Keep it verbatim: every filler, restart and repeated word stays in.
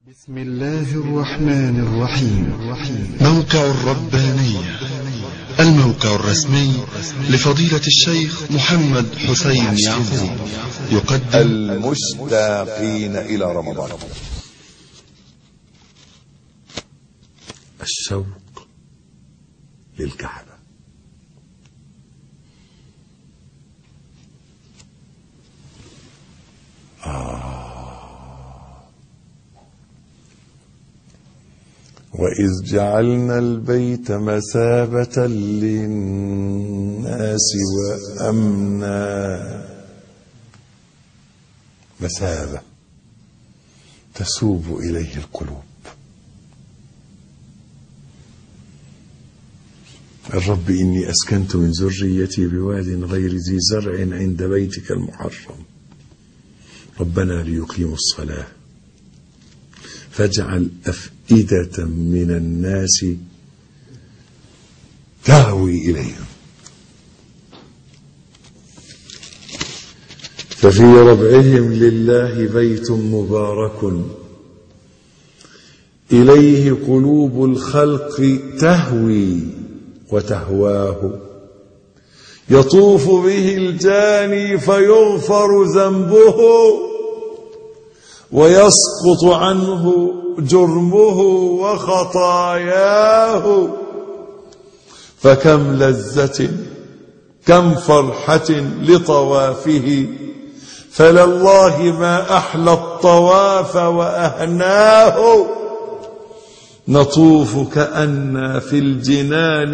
بسم الله الرحمن الرحيم. موقع الربانية، الموقع الرسمي لفضيلة الشيخ محمد حسين يعقوب، يقدم المشتاقين إلى رمضان. الشوق للكعبة. آه وإذ جعلنا البيت مثابة للناس وأمنا. مثابة تسوب إليه القلوب. الرب إني أسكنت من ذريتي بواد غير ذي زرع عند بيتك المحرم ربنا ليقيموا الصلاة فاجعل أفئدة من الناس تهوي إليهم. ففي ربعهم لله بيت مبارك إليه قلوب الخلق تهوي وتهواه يطوف به الجاني فيغفر ذنبه ويسقط عنه جرمه وخطاياه. فكم لذة كم فرحة لطوافه فلله ما أحلى الطواف وأهناه. نطوف كأن في الجنان